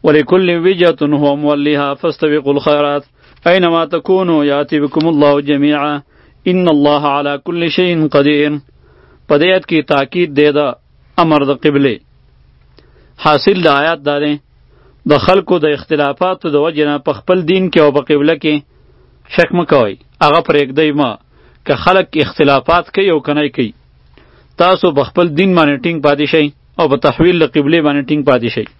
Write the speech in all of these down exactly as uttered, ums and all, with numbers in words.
ولكل وجهة هو موليها فاستبقوا الخيرات أينما تكونوا يأتي بكم الله جميعا ان الله على كل شيء قدیر. په دې آیت کې تاکید دی د امر د قبله. حاصل د آیات دا دی د خلکو د اختلافاتو د وجې نه په خپل دین کې او په قبله کې شک مه کوئ، هغه پرېږدئ مه. که خلک اختلافات کوي او که نه کوي، تاسو په خپل دین باندې ټینګ پاتې شئ او په تحویل د قبلې باندې ټینګ پاتې شئ.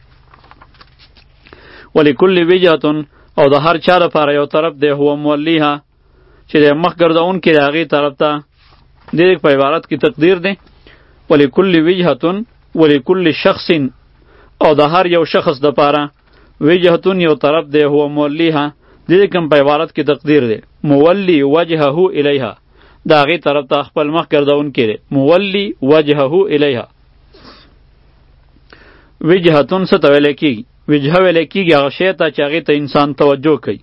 ولکل وجهة او د هر چا لپاره یو طرف دی هو مولیها چې د مخ ګرځونکي د هغې طرف ته دې په عبارت کې تقدیر دی. ولکل وجهة ولکل شخص او د هر یو شخص دپاره وجهة یو طرف دی هو مولیها دې کوم په عبارت کې تقدیر دی. مولی وجهه الیها د هغې طرف ته خپل مخ ګرځونکی دی. مولی وجهه الیها. وجهتون څه ته ویلی کېږي؟ وجهه ویلی کېږي هغه شی ته چې هغې ته انسان توجه کوي.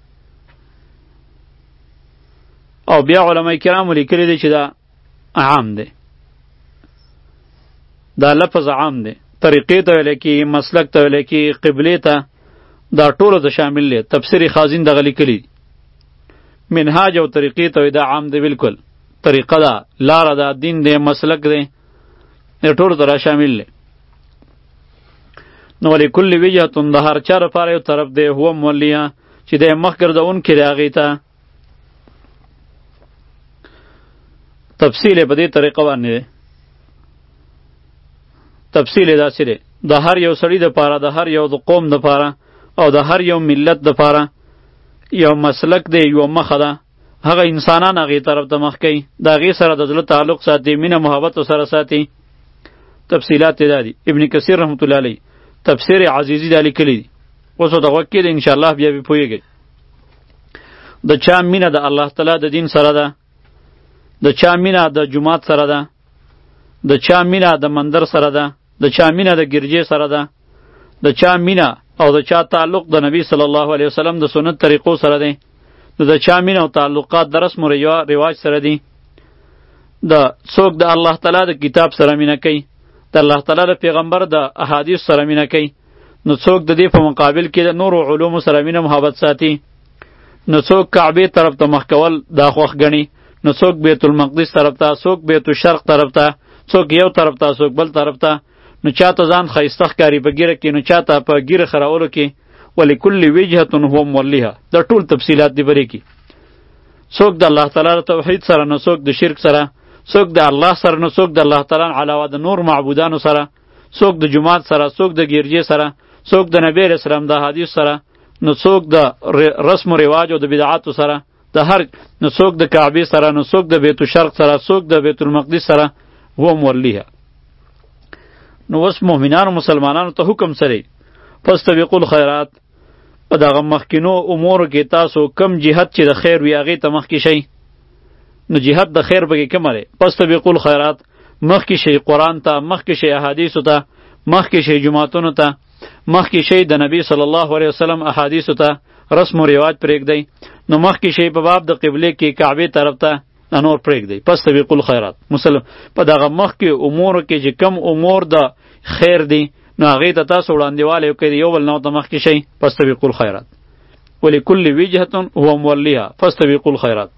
او بیا علماء کرامو لیکلی دی چې دا عام دی، دا لفظ عام دی. طریقې ته ویلی کېږي، مسلک ته ویلی کېږي، قبلې ته، دا ټولو ته شامل دی. تفسیر خازن دغه لیکلی دی. منهاج او طریقې ته دا عام دی، بالکل طریقه ده، لاره ده، دین دی، مسلک دی، د ټولو ته را شامل دی. نو ولکل وجهة د هر چا لپاره یو طرف دی هو مولیها چې دی مخ ګرځونکی دی هغې ته. تفصیل یې په دې طریقه باندې دی. تفصیل یې داسې دی د هر یو سړي دپاره، د هر یو د قوم دپاره او د هر یو ملت دپاره یو مسلک دی، یو مخه ده. هغه انسانان هغې طرف ته مخ کوي، د هغې سره د زړه تعلق ساتي، مینه محبت سره ساتي. تفصیلات یې دا دي. ابن کثیر رحمت الله علیه تفسیر عزیزی دا لیکلی دی. اوس ورته غوږ کېږئ، انشاءالله بیا بیا پوهېږئ. د چا مینه د الله تعالی د دین سره ده، د چا مینه د جومات سره ده، د چا مینه د مندر سره ده، د چا مینه د ګرجې سره ده، د چا مینه او د چا تعلق د نبی صلی الله علیه وسلم د سنت طریقو سره دی، د چا مینه او تعلقات د رسم و رواج سره دي. د څوک د الله تعالی د کتاب سره مینه کوي، د الله تعالی د پیغمبر د احادیث سره مینه کوي، نو څوک د دې په مقابل کې د نورو علومو سره مینه محبت ساتي. نو څوک کعبې طرف ته مخ کول دا خوښ ګڼي، نو څوک بیت المقدس طرف ته، څوک بیت الشرق طرف ته، څوک یو طرف ته، څوک بل طرف ته. نو چاته ځان ښایسته ښکاري په ګیره کې، نو چاته په ګیره خرولو کې. ولکل وجهة هو مولیها دا ټول تفصیلات دی بری کې. څوک د الله تعالی د توحید سره، نو څوک د شرک سره، څوک د الله سره، نو څوک د الله تعالی علاوه د نور معبودانو سره، څوک د جماعت سره، څوک د ګرجې سره، څوک د نبی علیہ السلام د حدیث سره، نو څوک د رسم و رواج او د بدعاتو سره، د هر نو څوک د کعبې سره، نو څوک د بیت الشرق سره، څوک د بیت المقدس سره. هو مولیها. نو اوس مؤمنانو مسلمانانو ته حکم سره فاستبقوا الخیرات، په دغه مخکینو امورو کې تاسو کم جهت چې د خیر وي هغې ته مخکې شئ. نو جهت د خیر پکې کومه دی؟ فاستبقوا الخیرات، مخکې شئ قرآن ته، مخکې شئ احادیثو ته، مخکې شئ جماعتونو ته، مخکې شئ د نبی صلی الله علیه وسلم احادیثو ته، رسم و رواج پرېږدئ. نو مخکې شئ په باب د قبلې کې کعبې طرف ته، نور پرېږدئ. فاستبقوا الخیرات. مسلم په دغه مخکې امورو کې چې کم امور د خیر دی نو هغې ته تاسو وړاندېوالی وکړئ، یو بل نه ورته مخکې شئ. فاستبقوا الخیرات. ولکل وجهة هو مولیها فاستبقوا الخیرات.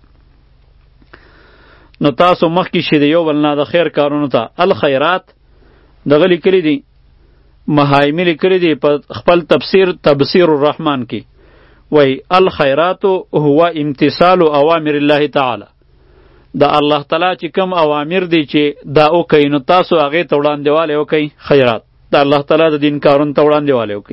نو تاسو مخکې شئ د یو بل نه د خیر کارونو ته. الخیرات دغه لیکلی دی، محایمي لیکلی دی په خپل تفسیر تبصیر الرحمن کې، وی الخیرات هو امتثال اوامر الله تعالی. د الله تعالی چې کم اوامر دی چې دا وکئ نو تاسو هغې ته وړاندېوالی وکئ. خیرات د الله تعالی د دین کارونو ته وړاندېوالی وکئ.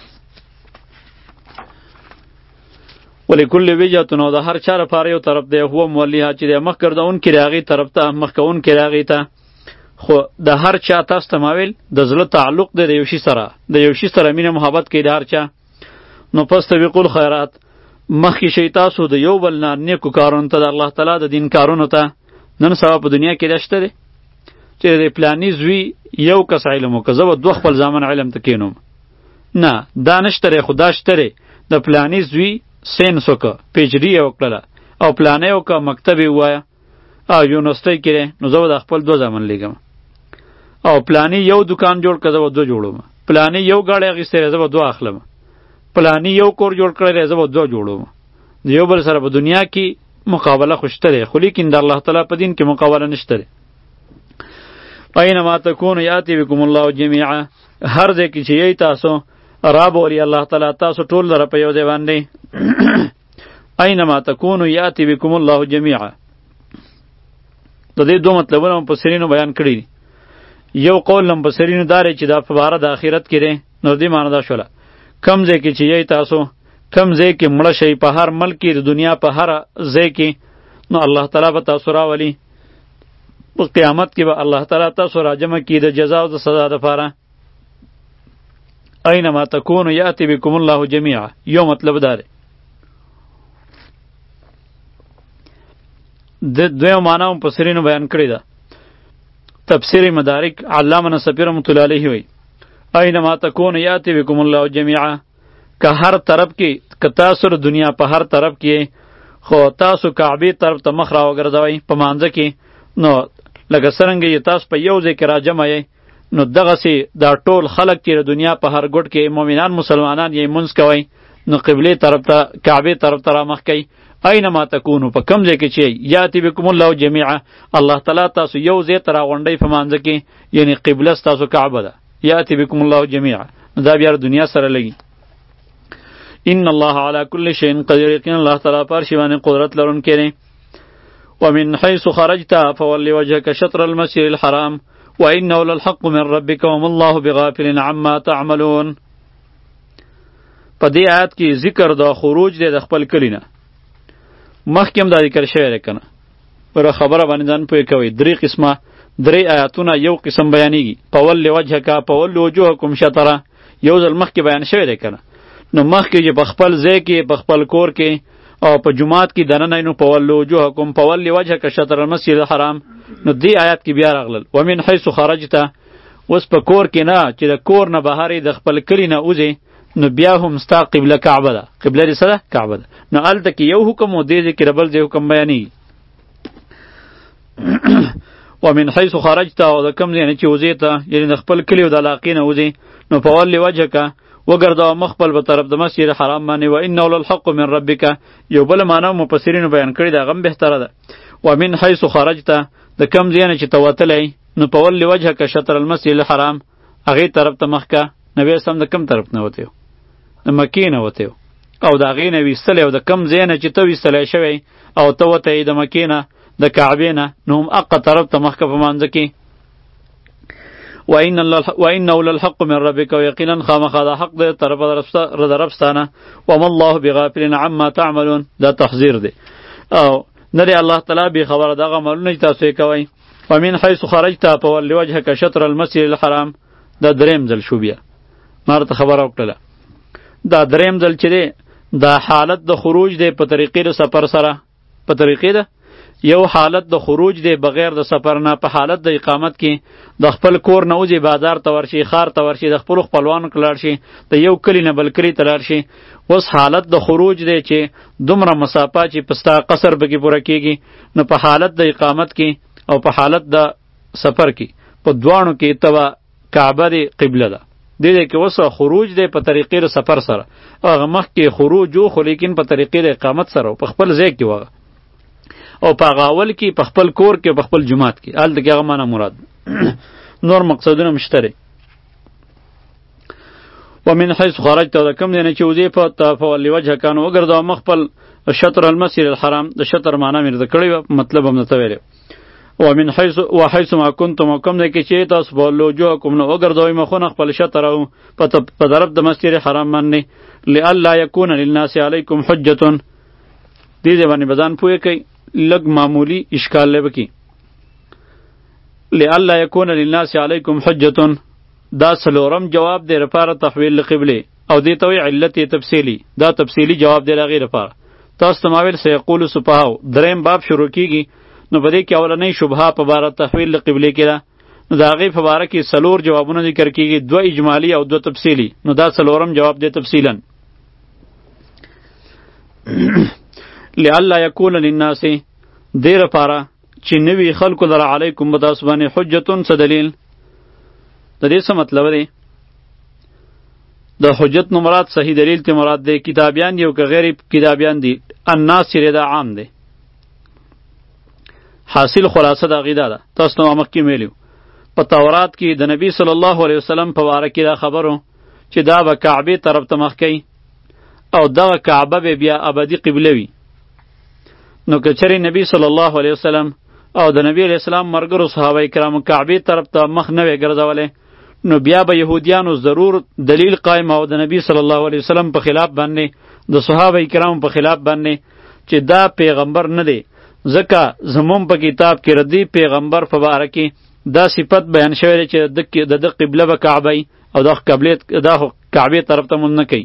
ولکل وجهة نو د هر چا لپاره یو طرف دی هو مولیها چې دی مخ ګرځونکی دی هغې طرف ته، مخ کوونکی دی هغې ته. خو د هر چا تاسو ته ما ویل د زړه تعلق دی د یو شي سره، د یو شي سره مینه محبت کوي د هر چا. نو فاستبقوا الخیرات، مخکې شئ تاسو د یو بل نه نیکو کارونو ته، د الله تعالی د دین کارونو ته. نن سبا په دنیا کې دا شته دی چې د پلاني زوی یو کس علم وکړه، زه به دوه خپل زامن علم ته کینوم. نه، دا نشته دی، خو دا شته دی. د پلاني زوی سینس وکړه، پی ایچ ډي یې وکړله، او پلانه یې وکړه، مکتب یې ووایه، او یونیورسټۍ کې دی، نو زه به د خپل دوه زامن لیږم. او پلاني یو دکان جوړ کړه، زه به دوه جوړوم. پلاني یو ګاډی اخیستی دی، زه به دوه اخلم. پلانی یو کور جوړ کړی دی زه به دوه جوړوم د یو بل سره په دنیا کې مقابله خو شته دی خو لیکن د الله تعالی په دین کې مقابله نشته دی. اینما تکونو یاتی بکم الله جمیعا هر ځای کې چې یی تاسو رابولي الله تعالی تاسو ټول لره په یو ځای باندې. اینما تکونو یاتی بکم الله جمیعا د دې دوه مطلبونه مفسرینو بیان کړي دي. یو قول مفسرینو داره چې دا په باره د آخرت کې دی نو دې معنی دا شوله کم ځای کې چې یی تاسو کم ځای کې مړه شئ په هر ملک کې د دنیا په هر ځای کې نو الله تعالی به تاسو راولي په قیامت کې به الله تعالی تاسو راجمع کړي د جزا او د سزا دپاره. اینما تکونو یاتی بکم الله جمیعا یو مطلب دا دی. د دویم معنی مفسرینو بیان کړې ده. تفسیر مدارک علامه نصفی رحمۃ اللہ علیہ وی اینما تکونو یاتی بکم الله جمیعا که هر طرف کې که تاسو د دنیا په هر طرف کې خو تاسو کعبې طرف ته مخ راوګرځوئ په مانځه کې نو لکه څرنګه یې تاسو په یو ځای کې راجمع یئ نو دغسې دا ټول خلک چې د دنیا په هر ګوټ کې مؤمنان مسلمانان یې منځ کوئ نو قبلې طرف ته کعبې طرف ته رامخ کوئ. اینما تکونو په کم ځای کې چې یاتی بکم الله جمیعا الله تعالی تاسو یو ځای ته راغونډئ په مانځه کې یعنی قبله ستاسو کعبه ده یاتی بکم الله جمیعا نو دا بیا دنیا سره لګي. ان الله علی کل شیء قدیر یقینا الله تعالی پر شی باندې قدرت لرونکی دی. ومن حيث خرجت فول وجهك شطر المسجد الحرام وانه للحق من ربك وما الله بغافل عما تعملون. په دې آیات کې ذکر د خروج دی د خپل کلی نه مخکې هم دا ذکر شوی دی کنه پر خبره باندې ځان پوه کوئ. درې قسمه درې آیاتونه یو قسم بیانېږي فول وجهك فول وجوهکم شطره یو ځل مخکې بیان شوی دی کنه نو مخکې چې په خپل ځای کې په خپل کور کې او په جماعت کې دننه نو فول وجوهکم فول وجهک شطر المسجد الحرام نو دې آیات کې بیا راغلل ومن حيث خرجت اوس په کور کې نه چې د کور نه بهر د خپل کلی نه وځې نو بیا هم ستا قبله کعبه ده قبله دې څه ده کعبه ده نو هلته کې یو حکم و دې ځای کې بل ځای حکم بیانېږي. ومن حيث خرجت او د کوم ځای نه چې وځې ته یعنې د خپل کلي او د علاقې نه وځې نو فول وجهک وګرځوه مخ خپل په طرف د مسجد حرام باندې و انه للحق من ربک یو بل معنی مفسرینو بیان کړي دا غم بهتره ده. ومن حيث خرجت د کم ځای نه چې ته وتلی نو فول وجهک شطر المسجد الحرام هغې طرف ته مخ که نبی اسلام د کم طرف نه وتی د مکې نه وتی او د هغې نه ویستلی او د کم ځای نه چې ته ویستلی شوی او ته وتی د مکې نه د کعبې نه نو هم هغه طرف ته مخ که په مانځه کې. وانه للحق من ربک و یقینا خامخا دا حق دی طرفه د ربستانه وما الله بغافل عما تعملون دا تحذیر دی او نه دی الله تعالی بې خبره دغه عملونه چې تاسو یې کوئ. ومن حیث خرجت فول وجهک شطر المسجد الحرام دا دریم ځل شو بیا ما راته خبره وکړله دا دریم ځل چې دی دا حالت د خروج دی په طریقې د سفر سره په طریقې ده یو حالت د خروج دی بغیر د سفر نه په حالت د اقامت کې د خپل کور نه وځي بازار ته ورشي ښار ته ورشي د خپلو خپلوانو کې لاړ شي د یو کلي نه بل کلي ته لاړ شي. اوس حالت د خروج دی چې دومره مسافه چې په ستا قصر پکې پوره کېږي نو په حالت د اقامت کې او په حالت د سفر کې په دواړو کې ته به کعبه دی قبله ده دې دی کې اوس خروج دی په طریقې د سفر سره هغه مخکې خروج و خو لیکن په طریقې د اقامت سره په خپل ځای کې وغه او په هغه اول کې په خپل کور کې په خپل جماعت کې هلته کې هغه معنی مراد نور مقصدونه مشته دی. ومن حيث خرجت د کوم دی نه چې وځې په فول وجهک نو وګرځوه مخ خپل شطر المسجد الحرام د شطر معنی مې درته کړې وه مطلب هم درته ویلی. ومن حيث وحيث ما كنتم کوم دی کې چې تاسو فول وجوهکم نو وګرځوئ مخونه خپل شطر او په طرف د مسجد حرام باندې لئلا یکون للناس علیکم حجة دې ځای باندې به ځان پوهې کوئ لگ معمولی اشکال لے بکی لئلا یکون للناس علیکم حجتون دا سلورم جواب دے رپار تحویل قبله او دیتا وی علت تفصیلی دا تفصیلی جواب دے راغی رپار تاس تماویل سیقول سپاہو درین باب شروع کی گی نو بدے کی اولنی شبہا پبارا تحویل قبله کی دا نو دا غی پبارا کی سلور جوابونو ذکر کی گی دو اجمالی او دو تفصیلی نو دا سلورم جواب دے تفصیلا لئلا یکون للناس دیر پارا چې نوی خلکو در علیکم بداس باندې حجتون څه دلیل د دې څه مطلب دی د حجت نو مراد صحیح دلیل ته مراد دی کتابیان دی او که غیر کتابیان دی الناس چې دا عام دی. حاصل خلاصه د عقیده ده تاسو نو مخکې ویلو په تورات کې د نبی صلی الله علیه وسلم په باره کې دا خبرو چې دا به کعبه طرف ته مخ کوي او دغه کعبه به بیا ابدي قبله وي. نو که چېرې نبی صلی الله علیه وسلم او د نبی علیه السلام مرګرو صحابه کرامو کعبه طرف ته مخ نه وی ګرځولی نو بیا به یهودیانو ضرور دلیل قائم او د نبی صلی الله علیه وسلم په خلاف باندې د صحابه کرامو په خلاف باندې چې دا پیغمبر نه دی ځکه زمون په کتاب کې ردی پیغمبر په باره کې دا صفت بیان شوی چې د د قبله به کعبه او د قبله د کعبه طرف ته مونږ نه کوي.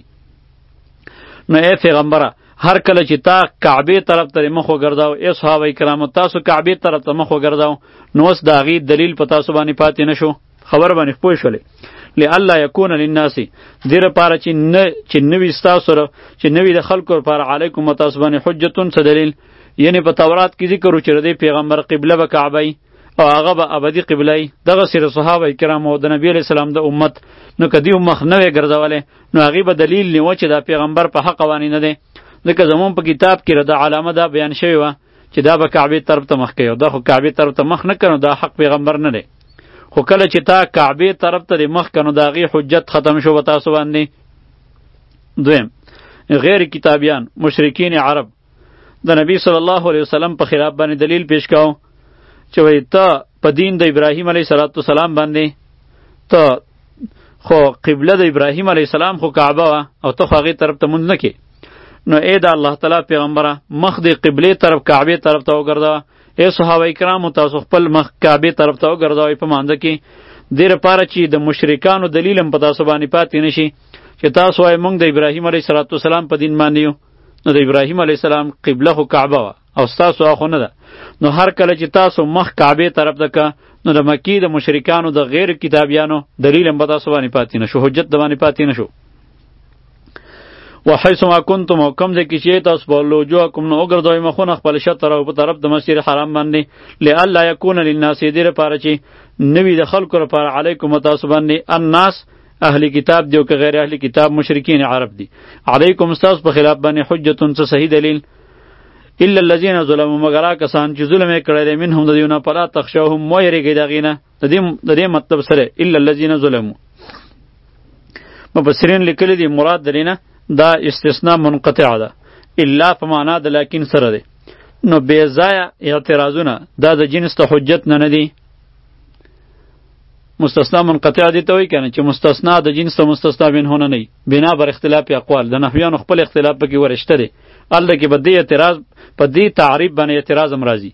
نو ای پیغمبره هر کله چې تا کعبه طرف ته مخ وګرځاو ای صحابه کرامو تاسو کعبه طرف ته مخ وګرځاو نو اوس د هغې دلیل په تاسو باندې پاتې نه شو. خبر باندې پوه شولې لئلا یکون للناس دې لپاره چې نه چې نوي ستاسو سره چې نوي د خلکو لپاره علیکم تاسو باندې حجتون څه دلیل یعنی په تورات کې ذکر و چې د پیغمبر قبله به کعبه او هغه به ابدي قبله دغه سره صحابه کرام او د نبی علیہ السلام د امت نو کدی مخ نه ګرځولې نو هغه به دلیل نیو چې دا پیغمبر په حق وانی نه دی ځکه زمون په کتاب کې د علامه دا بیان شوی و چې دا به کعبه طرف ته مخ کوي دا خو کعبه طرف ته مخ نه کړو دا حق پیغمبر نه دی خو کله چې تا کعبه طرف ته مخ کنو دا غي حجت ختم شو وتا سو باندې. دویم غیر کتابیان مشرکین عرب د نبی صلی الله علیه وسلم په خلاف باندې دلیل پیش کاو چې وای ته په دین د ابراهیم علیه السلام باندې ته خو قبله د ابراهیم علیه السلام خو کعبه وا او ته خو هغې طرف ته مونځ نه کې نو ای د الله تعالی پیغمبره مخ د قبلې طرف کعبې طرف ته وګرځوه ای صحابه کرامو تاسو خپل مخ کعبې طرف ته وګرځوئ په مانځه کې دې لپاره چې د مشرکانو دلیل هم په تاسو باندې پاتې نه شي چې تاسو وایئ موږ د ابراهیم علیه السلام په دین باندې یو نو د ابراهیم علیه السلام قبله خو کعبه وه او ستاسو هغه خو نه ده نو هر کله چې تاسو مخ کعبې طرف ته که نو د مکې د مشرکانو د غیر کتابیانو دلیل هم په تاسو باندې پاتې نه شو حجت د باندې پاتې نه شو. وحیث ما کنتم او کوم ځای کې چې تاسو په وجوهکم نه وګرځوئ مخونه خپل شطر او په طرف د مسجد حرام باندې لئلا یکون للناس دې لپاره چې نوي د خلکو لپاره علیکم تاسو باندې الناس اهل کتاب دی او که غیر اهل کتاب مشرکین عرب دی علیکم استاس په خلاف باندې حجتون څه صحیح دلیل الا الذين ظلموا مگر کسان چې ظلم یې کړی دی منهم د دیونه فلا تخشوهم مو یریږئ د هغې نه د دې د دې مطلب سره الا الذين ظلموا مفسرین لیکلي دي مراد د دې نه دا استثناء منقطع ده الا په معنا د لکن سره دی نو بې ځایه اعتراضونه دا د جنس ته حجت نه نه دي مستثنا منقطع دي ته وایي که نه چې مستثنا د جنس ته مستثنا منه نه نه بنا بر اختلاف اقوال د نحویانو خپل اختلاف پکې ورشته دی هلته کې به دې اعتراض په دې تعریف باندې اعتراض هم راځي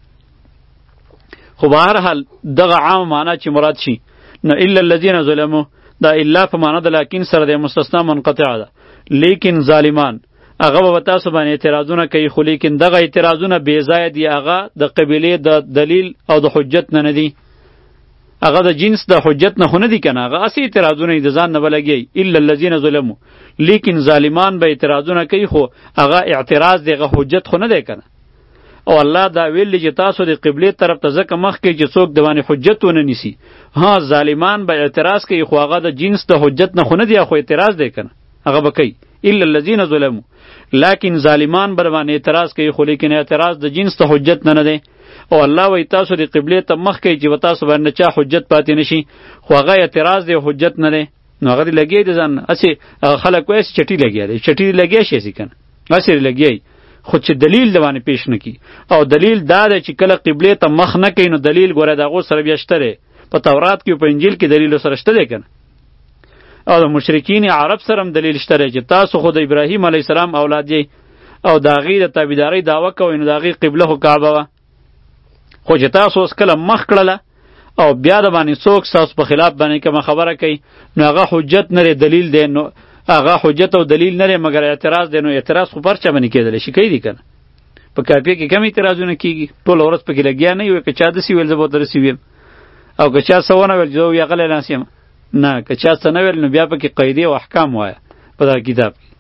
خو به هر حال دغه عام معنا چې مراد شي نو الا الذین ظلموا دا الا په معنا د لکن سره د مستثنا منقطع ده لیکن ظالمان هغه به تاسو باندې اعتراضونه کوي خو لیکن دغه اعتراضونه بې ځایه دي هغه د قبیلې د دلیل او د حجت نه نه دي هغه د جنس د حجت نه خو نه دي که نه هغه هسې اعتراضونه د ځان نه به لګوي الا الذین ظلموا لیکن ظالمان به اعتراضونه کوي خو هغه اعتراض د هغه حجت خو نه دی که نه او الله دا ویلی چې تاسو د قبلې طرف ته ځکه مخ کوئ چې څوک د باندې حجت ونه نیسي ها ظالمان به اعتراض کوي خو هغه د جنس د حجت نه خو نه دی خو اعتراض دی که نه هغه به کوي الا الذین ظلموا لیکن ظالمان بر باندې اعتراض کوي خو لیکن اعتراض د جنس ته حجت نه نه دی او الله وی تاسو د قبلې ته مخ کوي چې تاسو باندې چا حجت پاتې نشي خو هغه اعتراض دی حجت نه دی نو هغه دی لګی دی ځان هسې خلک وایي چټي لګیا دی چټي لګیا شي هسې که نه هسې لګیایي خو چې دلیل د باندې پیش نه کي او دلیل دا دی چې کله قبلې ته مخ نه کوي نو دلیل ګوره د هغو سره بیا شته دی په تورات کې په انجیل کې دلیل سره شته دی که نه او د مشرکین عرب سره هم دلیل شته دی چې تاسو خو د ابراهیم علیه السلام اولاد یې او د هغې د تابعدارۍ دعوه کوئ نو د هغې قبله خو کعبه وه خو چې تاسو اوس کله مخ کړله او بیا د باندې څوک ستاسو په خلاف باندې کومه خبره کوي نو هغه حجت نه دلیل دی نو هغه حجت او دلیل نه مګر اعتراض دی نو اعتراض خو پر چا باندې کېدلی شي کوي دي که نه په کاپیه کې کم اعتراضونه کېږي ټوله ورځ پکې لګیا نه وي که چا داسې ویل زه به ورته داسې ویم او که چا څه ونه ویل زه ویا غلی ناست یم نه که چا څه نه ویل نو بیا پکې قاعدې او احکام وایه په دغه کتاب کې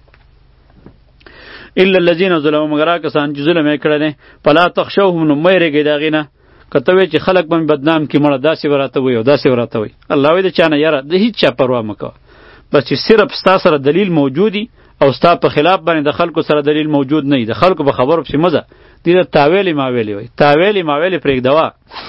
الا الذین ظلموا مگر هغه کسان چې ظلم یې کړی دی فلا تخشوهم نو مه یېرېږئ د هغې نه که ته وایې چې خلک به مې بدنام کړي مړه داسې به راته وایي او داسې به راته وایي الله وایي د چا نه یاره د هېڅ چا پروا مه کوه بس چې صرف ستا سره دلیل موجودی او ستا په خلاف باندې د خلکو سره دلیل موجود نه وي، د خلکو په خبرو پسې مزه دې ته تاویلې ماویلې وایي. تاویلې ماویلې پرېږدوه.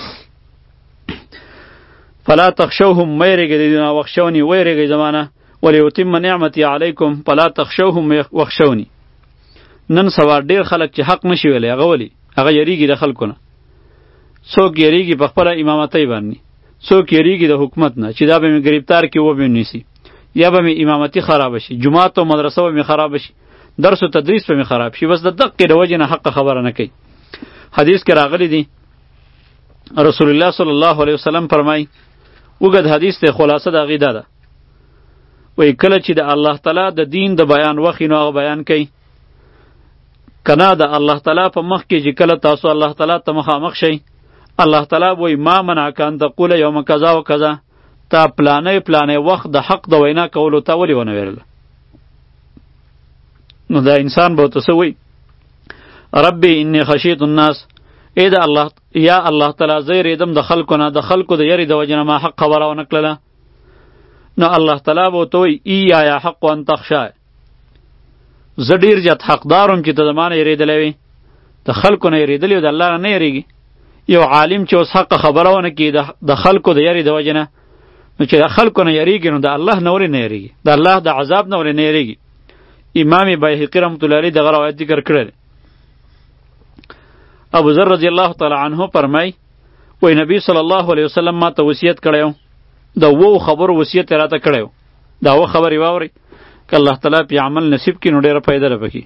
فلا تخشوهم مه یېرېږئ د دوی نه، واخشوني ویېرېږئ زما نه، ولیتم نعمتي علیکم فلا تخشوهم واخشوني. نن سبا ډېر خلک چې حق نشي ویلی هغه ولي هغه یریږي د خلکو نه. څوک یریږي په خپله امامتۍ باندې، څوک یریږي د حکومت نه چې دا به مې ګرفتار کړي وبه مې نیسي، یا به مې امامتي خرابه شي، جومات او مدرسه به مې خرابه شي، درس و تدریس به مې خراب شي. بس د دقې د وجې نه حق خبره نه کوي. حدیث کې راغلی دی رسول الله صلی الله علیه وسلم فرمایي، اوږد حدیث دی، خلاصه د هغې دا ده، وایي کله چې د الله تعالی د دین د بیان وخت نو هغه بیان کوي، کنا د الله تعالی په مخ کې چې کله تاسو الله تعالی ته مخامخ شئ، الله تعالی وایي ما منعک ان تقول یوم کذا و کذا، تا پلانې پلانې وخت د حق د وینا کولو ته ولې ونه ویل؟ نو دا انسان به ورته څه وایي؟ ربي انی خشیت الناس، ای د الله یا الله تعالی زه یریدم د خلکو نه، د خلکو د یری د وجې نه ما حق خبره ونه کړله. نو الله تعالی به ورته وایي ایایا حق ان تخشی، زه ډېر زیات حقدارم چې ته زما نه یېرېدلی وې، د خلکو نه یېرېدلی و د الله نه نه یېرېږي. یو عالم چې اوس حق خبره ونه کړي د خلکو د یری د وجې نه، نو چې د خلکو نه یریږي نو د الله نه ولې نه یریږي؟ د الله د عذاب نه ولې نه یریږي؟ امام بیهقي رحمت الله علیه دغه روایت ذکر کړی. ابو ذر رضی الله تعالی عنه فرمای، وای نبی صلی الله علیه وسلم ما ته وصیت کړی و، د اوو خبرو وصیت یې راته کړی و، دا اوه خبرې واورئ که الله تعالی پې عمل نصیب کړي نو ډېره فایده ده پکې.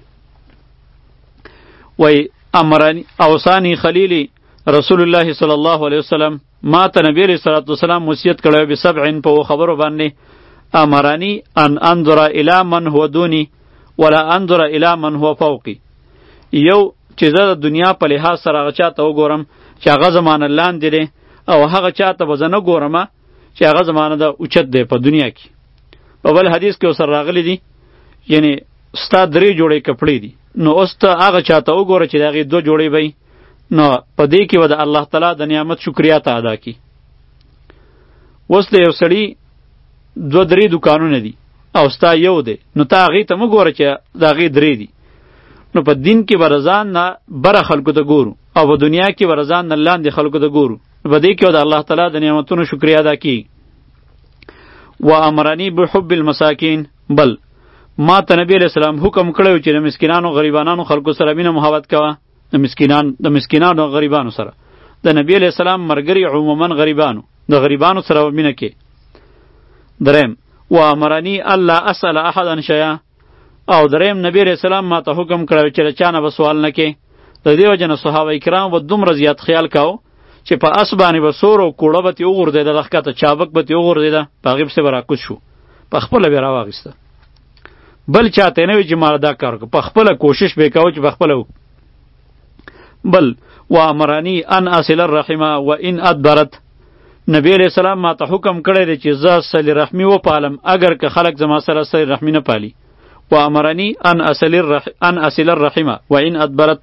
وای امرانی اوصانی خلیلی رسول الله صلی الله علیه وسلم، ما ته نبی علیه الصلاة والسلام وصیت کړی و بسبع په اوو خبرو باندې، امرانی ان انظر الی من هو دونی ولا انظر الی من هو فوقی. یو چې زه د دنیا په لحاظ سره هغه چا ته وګورم چې هغه زمانه لاندې دی، او هغه چا ته به زه نه ګورم چې هغه زمانه د اوچت دی په دنیا کې. په بل حدیث کې ورسره راغلی دي یعنی ستا درې جوړې کپړې دي، نو اوس ته هغه چا ته وګوره چې د هغې دوه جوړې به نو په دې کې به د الله تعالی د نعمت شکریا ته ادا کړي. اوس د یو سړي دوه درې دوکانونه دي او ستا یو دی، نو ته هغې ته مه ګوره چې د هغې درې دي. نو په دین کې به رضان نه بره خلکو ته ګورو او په دنیا کې به رضان نه لاندې خلکو ته ګورو، نو په دې کې به د الله تعالی د نعمتونو شکریا ادا کړي. و امرنی بحب المساکین، بل ما ته نبی علیہ السلام حکم کړی چې د مسکینانو غریبانو خلکو سره مینه محبت کوه، د مسکینان د مسکینانو غریبانو سره. د نبی علیہ السلام مرګري عموما غریبانو، د غریبانو سره مینه کې. دریم و امرنی الله اسأل احدا شیئا، او دریم نبی علیہ السلام ما ته حکم کړی چې له چا نه به سوال نه کې. د دې وجه نه صحابه کرام به دومره زیات خیال کاو چې په اس باندې به سور او کوړه به ترې وغورځېده، د ښکته چابک به ترې وغورځېده، په هغې پسې به راکوز شو، په خپله به یې راواخیسته، بل چاته نه وي چې ما دا کار وکړه، په خپله کوشش به یې کوه چې په خپله وکړو. بل و امرانی ان اصل الرحمه و ان ادبرت، نبی علیہ السلام ما ته حکم کړی دی چې زه صلې رحمي وپالم اگر که خلک زما سره صلې رحمي نه پالي. و امرنی ان اصل الرح... ان اصل الرحمه و ان ادبرت.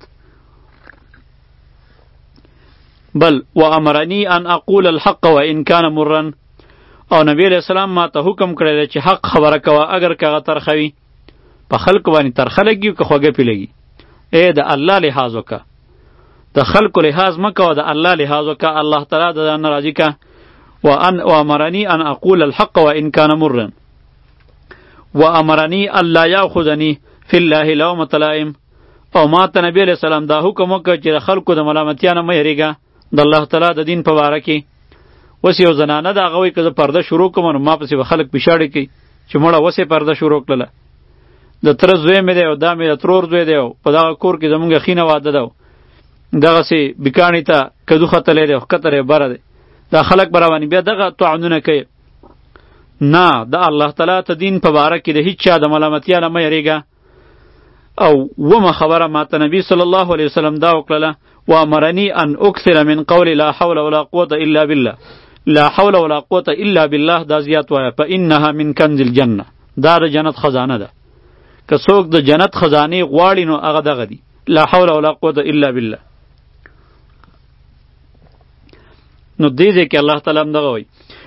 بل و امرنی ان اقول الحق و ان کان مرا، او نبی علیہ السلام ما ته حکم کړی دی چې حق خبره کوه اگر که هغه ترخه وي، په خلکو باندې ترخه لګي که خوږه پې لګي. ای د الله لحاظ وکړه، د خلکو لحاظ مه کوه، د الله لحاظ وکړه، الله تعالی د ځان نه راضي کړه. وان وامرنی ان اقول الحق وان کان مرا، وامرنی الله یاخذنی فی الله لومة لائم، او ما ته نبی علیہ السلام دا حکم وکړ چې د خلکو د ملامتیا نه مه یېرېږه د الله تعالی د دین په باره کې. اوس یو زنانه د هغه وایي که زه پرده شروع کړم نو ما پسې به خلک پیشاړې کوي چې مړه اوس یې پرده شروع کړله، د تره زوی مې دی او دا مې د ترور زوی دی او په دغه کور کې زمونږ ښینه واده ده، دغسې بیکاڼي ته کدو ختلی دی او ښکته دی بره دی، دا خلک به رواني بیا دغه طعنونه کوي. نه، د الله تعالی ته دین په باره کې د هیڅ چا د ملامتیا نه مه یېرېږه. او ومه خبره ما ته نبی صلی الله علیه وسلم دا وکړله، وامرنی ان اکثر من قول لا حول ولا قوة الا بالله، لا حول ولا قوة الا بالله دا زیات وایه، فانها من کنز الجنه، دا د جنت خزانه ده. که څوک د جنت خزانې غواړي نو هغه دغه دي، لا حول ولا قوة الا بالله. نو دې ځای کې الله تعالی هم دغه وایي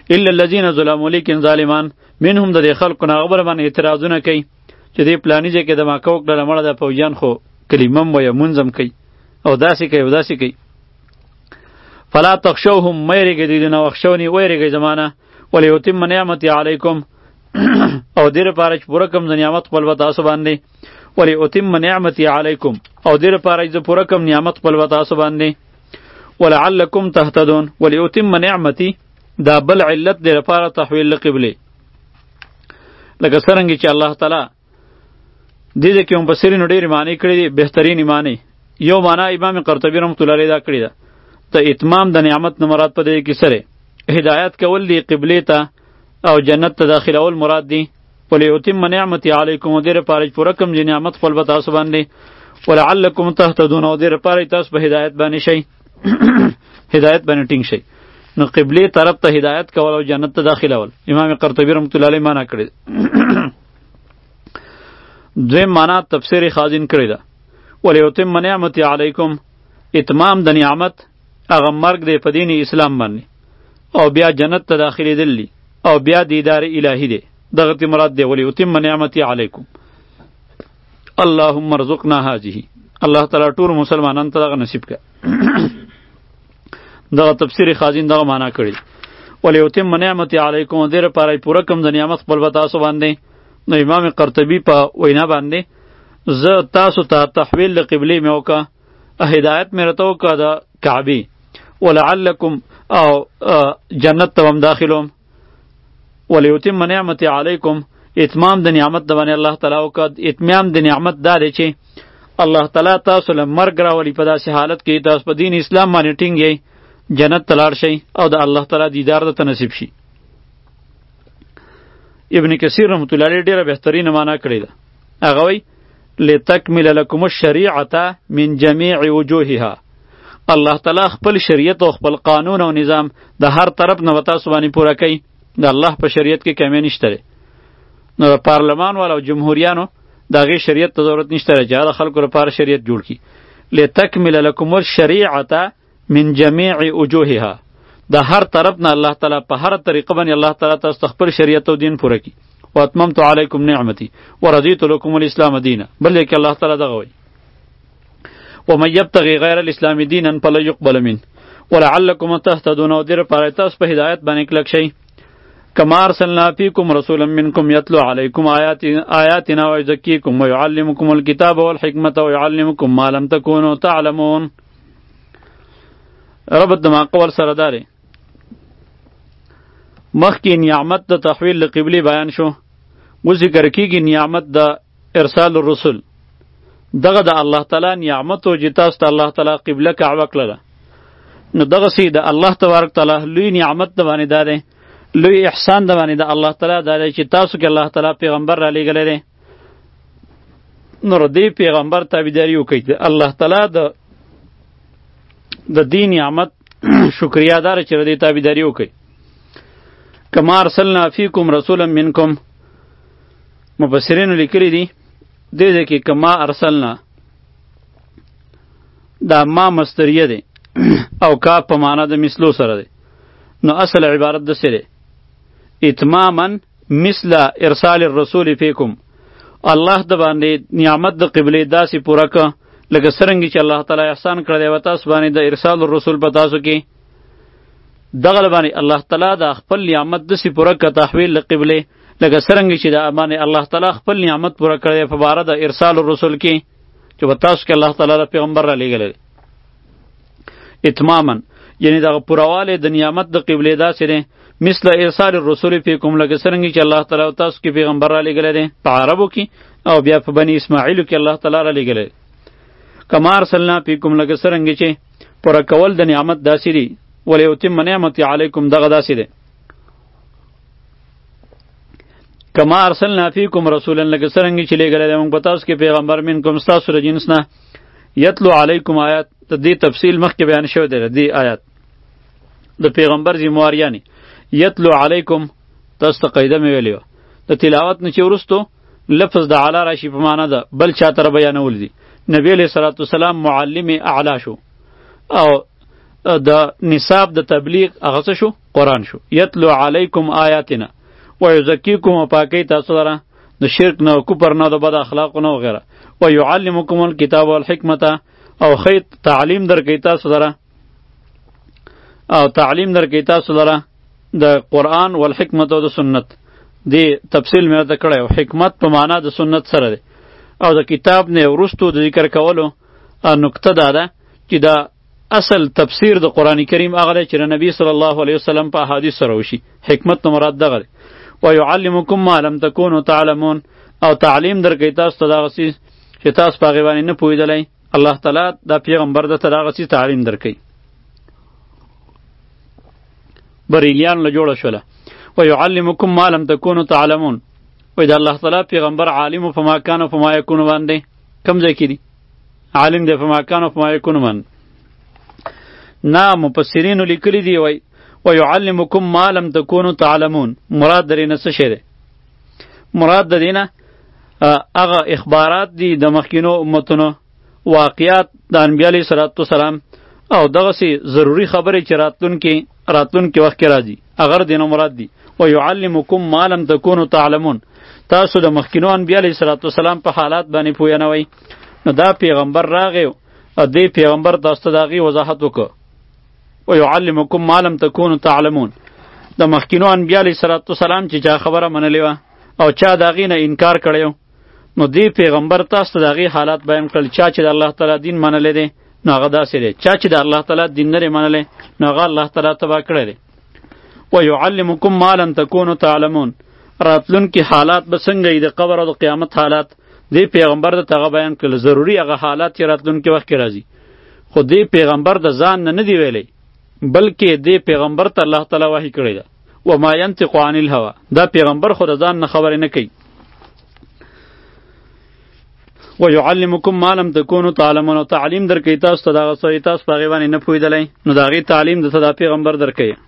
الا الذين ظلموا لیکن ظالمان منهم د دې خلکو نه غبر باندې اعتراضونه کوي چې دې پلاني ځای کې د ما کوک ډله مړه د فوجیان خو کلمم وایه منظم کوي او داسې کوي او داسې کوي فلا تخشوهم مه یېرېږئ دوی نه واخشوني ویېرېږئ زما نه ولیتم نعمتي علیکم او دې لپاره چې پوره کړم د نعمت خپل به تاسو باندې ولاتم نعمتي علیکم او دې لپاره چې زه پوره کړم نعمت خپل به تاسو باندې ولعلکم تهتدون ولاتم نعمتي دا بل علت دی لپاره تحویل قبله لکه څرنګه چې الله تعالی دې دې کې مفسرینو ډېرې معنی کړي دي بهترین معنی یو معنا امام قرطبي رحمت الله علیه دا کړې ده ته اتمام د نعمت نه مراد په دې کې سره هدایت کول دی قبله ته او جنت ته داخلول مراد دی وليتم نعمتي علیکم و دې لپاره پوره کوم چې نعمت خپل به تاسو باندې ولعلکم تهتدون او دې لپاره تاسو په هدایت باندې شئ هدایت باندې ټینګ شئ نو قبله طرف ته هدایت کول او جنت ته داخلول امام قرطبي رحمت الله علیه معنا کړی دویم معنا تفسیر خازن کړی ده وليتم نعمتي علیکم اتمام د نعمت هغه مرګ دی په دین اسلام باندې او بیا جنت ته داخلېدل دي او بیا دیدار الهی دی دغه تی مراد دی وليتم نعمتي علیکم اللهم ارزقنا هذه الله تعالی ټول مسلمانانو ته دغه نصیب کړه دغه تفسیر خازن دغه معنا کړی وليتم نعمتي علیکم دې لپاره پوره کوم د نعمت خپل به تاسو باندې نو امام قرطبي په وینا باندې زه تاسو ته تحویل د قبلې مې وکړه هدایت مې راته وکړه د کعبې ولعلکم او جنت ته هم داخلوم وليتم نعمتي علیکم اتمام د نعمت د باندې الله تعالی وکړه اتمام د نعمت دا دی چې الله تعالی تاسو له مرګ راولي په داسې حالت کې تاسو په دین اسلام باندې ټینګ یئ جنت ته لاړ شئ او د الله تعالی دیدار درته نصیب شي ابن کثیر رحمت الله علیه ډیره بهترینه معنا کړې ده هغه وایي لتکمل لکم الشریعة من جمیع وجوهها الله تعالی خپل شریعت او خپل قانون او نظام د هر طرف نه تاسو باندې پوره کوي د الله په شریعت کې کمی نشته نو پارلمان والا او جمهوریانو د هغې شریعت ته ضرورت نشته چې د خلکو لپاره شریعت جوړ کړي لتکمل لکم الشریعة من جمیع وجوهها د هر طرف نه الله تعالی په هر طریقه باندې الله تعالی تاسو خپل شریعت او دین پوره کړي واتممت علیکم نعمتي ورضیت لکم الاسلام دینا بل کې الله تعالی دغه وایي ومن یبتغي غیر الاسلام دینا فلن یقبل منه ولعلکم تهتدون او دې لپاره تاسو په هدایت باندې کلک شئ کما ارسلنا فیکم رسولا منکم یتلو علیکم آیاتنا ویزکیکم ویعلمکم الکتاب والحکمة ویعلمکم ما لم تکونوا تعلمون ربط د ما قول سره داره مخکې نعمت د تحویل قبلی بیان شو و ذکر کیږي نعمت د ارسال الرسل دغه د الله تعالی نعمت او چې تاسو ته الله تعالی قبله کعبه کړله نو دغه سي د الله تبارک تعالی لوی نعمت د باندې ده لوی احسان د باندې د الله تعالی ده چې تاسو کې الله تعالی پیغمبر را لېږلی دی نو دې پیغمبر تابعداري وکړئ الله تعالی د د دې نعمت شکریا دار چې دې تابعداري وکړئ کما ارسلنا فیکم رسولا منکم مفسرین لیکلی دي دې دې کې کما ارسلنا دا ما مصدریه دی او کا په معنا د مثلو سره دی نو اصل عبارت د سره اتماما مثل ارسال الرسول فیکم الله د باندې نعمت د قبله داسې پوره ک لکه څرنګه چې الله تعالی احسان کړی دی و تاسو باندې د ارسال الرسول په تاسو کې دغه باندې الله تعالی د خپل نعمت د سی پوره ک تحویل قبله لکه څرنګه چې د باندې الله تعالی خپل نعمت پوره کړی په باره د ارسال الرسول کې چې و تاسو کې الله تعالی د پیغمبر را لېږلی اتماما یعنی دغه پورواله د نعمت د قبله داسې دی مثل ارسال الرسول فیکم لکه څرنګه چې الله تعالی تاسو کې پیغمبر را لېږلی دی په عربو کې او بیا په بني اسماعیلو کې الله تعالی را لېږلی کما ارسلنا فیکم لکه څرنګه چې پوره کول د نعمت داسې دی ولیتم نعمتي علیکم دغه داسې دی کما ارسلنا فیکم رسولا لکه څرنګه چې لېږلی دی موږ په تاسو کې پیغمبر منکم ستاسو له جنس نه یتلو علیکم آیات د دې تفصیل مخکې بیان شوی دی د دې آیات د پیغمبر ذمواریانې یتلو علیکم تاسو ته قاعده مې ویلې وه د تلاوت نه چې وروستو لفظ د اعلی راشي په معنا ده بل چا ته بیانول دي نبی علیه صلات وسلام معلم اعلی شو او د نصاب د تبلیغ هغه څه شو قرآن شو. یتلو علیکم آیاتنا و یزکیکم و پاکی تاسو لره د شرک نه، کفر نه، د بد اخلاقو نه وغیره. و یعلمکم الکتاب والحکمت او خیر تعلیم درکوي تاسو لره او تعلیم درکوي تاسو لره د قرآن والحکمت او د سنت. دی تفصیل مې ورته کړی و. حکمت په معنا د سنت سره دی او د کتاب نه وروستو د ذکر کولو نکته دا ده چې دا اصل تفسیر د قرآن کریم هغه دی چې نبی صلی الله علیه وسلم په احادیث سره وشي. حکمت نو مراد دغه دی. و یعلمکم ما لم تکونوا تعلمون او تعلیم درکوي تاسو ته دغه څیز چې تاسو په هغې باندې نه پوهېدلی. الله تعالی دا پیغمبر درته دغه څیز تعلیم درکوي. بریلیان له جوړه شوله. و یعلمکم ما لم تکونوا تعلمون. وای د الله تعالی پیغمبر عالم و فما کان و فما یکون باندې کم ځای کې دي؟ عالم دی فما کان و فما یکون باندې نه. مفسرینو لیکلی دی وای و یعلمکم ما لم تکونوا تعلمون. مراد درې نه څه شی دی؟ مراد د دې نه هغه اخبارات دي د مخکینو امتونو، واقعات د انبیا علیه صلوات وسلام او دغسې ضروري خبرې چې راتلونکي راتلونکي وخت کې راځي هغه دې نه مراد دي. و یعلمکم ما لم تکونوا تعلمون. تاسو د مخکینو انبیا علیه صلوات وسلام په حالات باندې پوه نه وئ. نو دا پیغمبر راغی او دې پیغمبر تاسو ته د هغې وضاحت وکړه. و یعلمکم ما لم تکونوا تعلمون. د مخکینو انبیا علیه صلوات وسلام چې چا خبره منلې وه او چا د هغې نه انکار کړی و، نو دې پیغمبر تاسو ته د هغې حالات بیان کړل. چا چې د الله تعالی دین منلی دی نو هغه داسې دی، چا چې د الله تعالی دین نه دی منلی نو هغه الله تعالی تباه کړی دی. و یعلمکم ما لم تکونوا تعلمون. راتلونکي حالات به څنګه وي، د قبر او د قیامت حالات دې پیغمبر ته هغه بیان کړل. ضروري هغه حالات چې راتلونکي وخت کې راځي. خو دې پیغمبر د ځان نه نه دی ویلی، بلکې دې پیغمبر ته الله تعالی وحی کړی ده. و ما ینطق عن الهوا. دا پیغمبر خو د ځان نه خبرې نه کوي. و یعلمکم ما لم تکونوا تعلمون. او تعلیم درکوي تاسو ته دغه څه تاسو په هغې باندې نه پوهېدلی، نو د هغې تعلیم درته دا پیغمبر درکوي.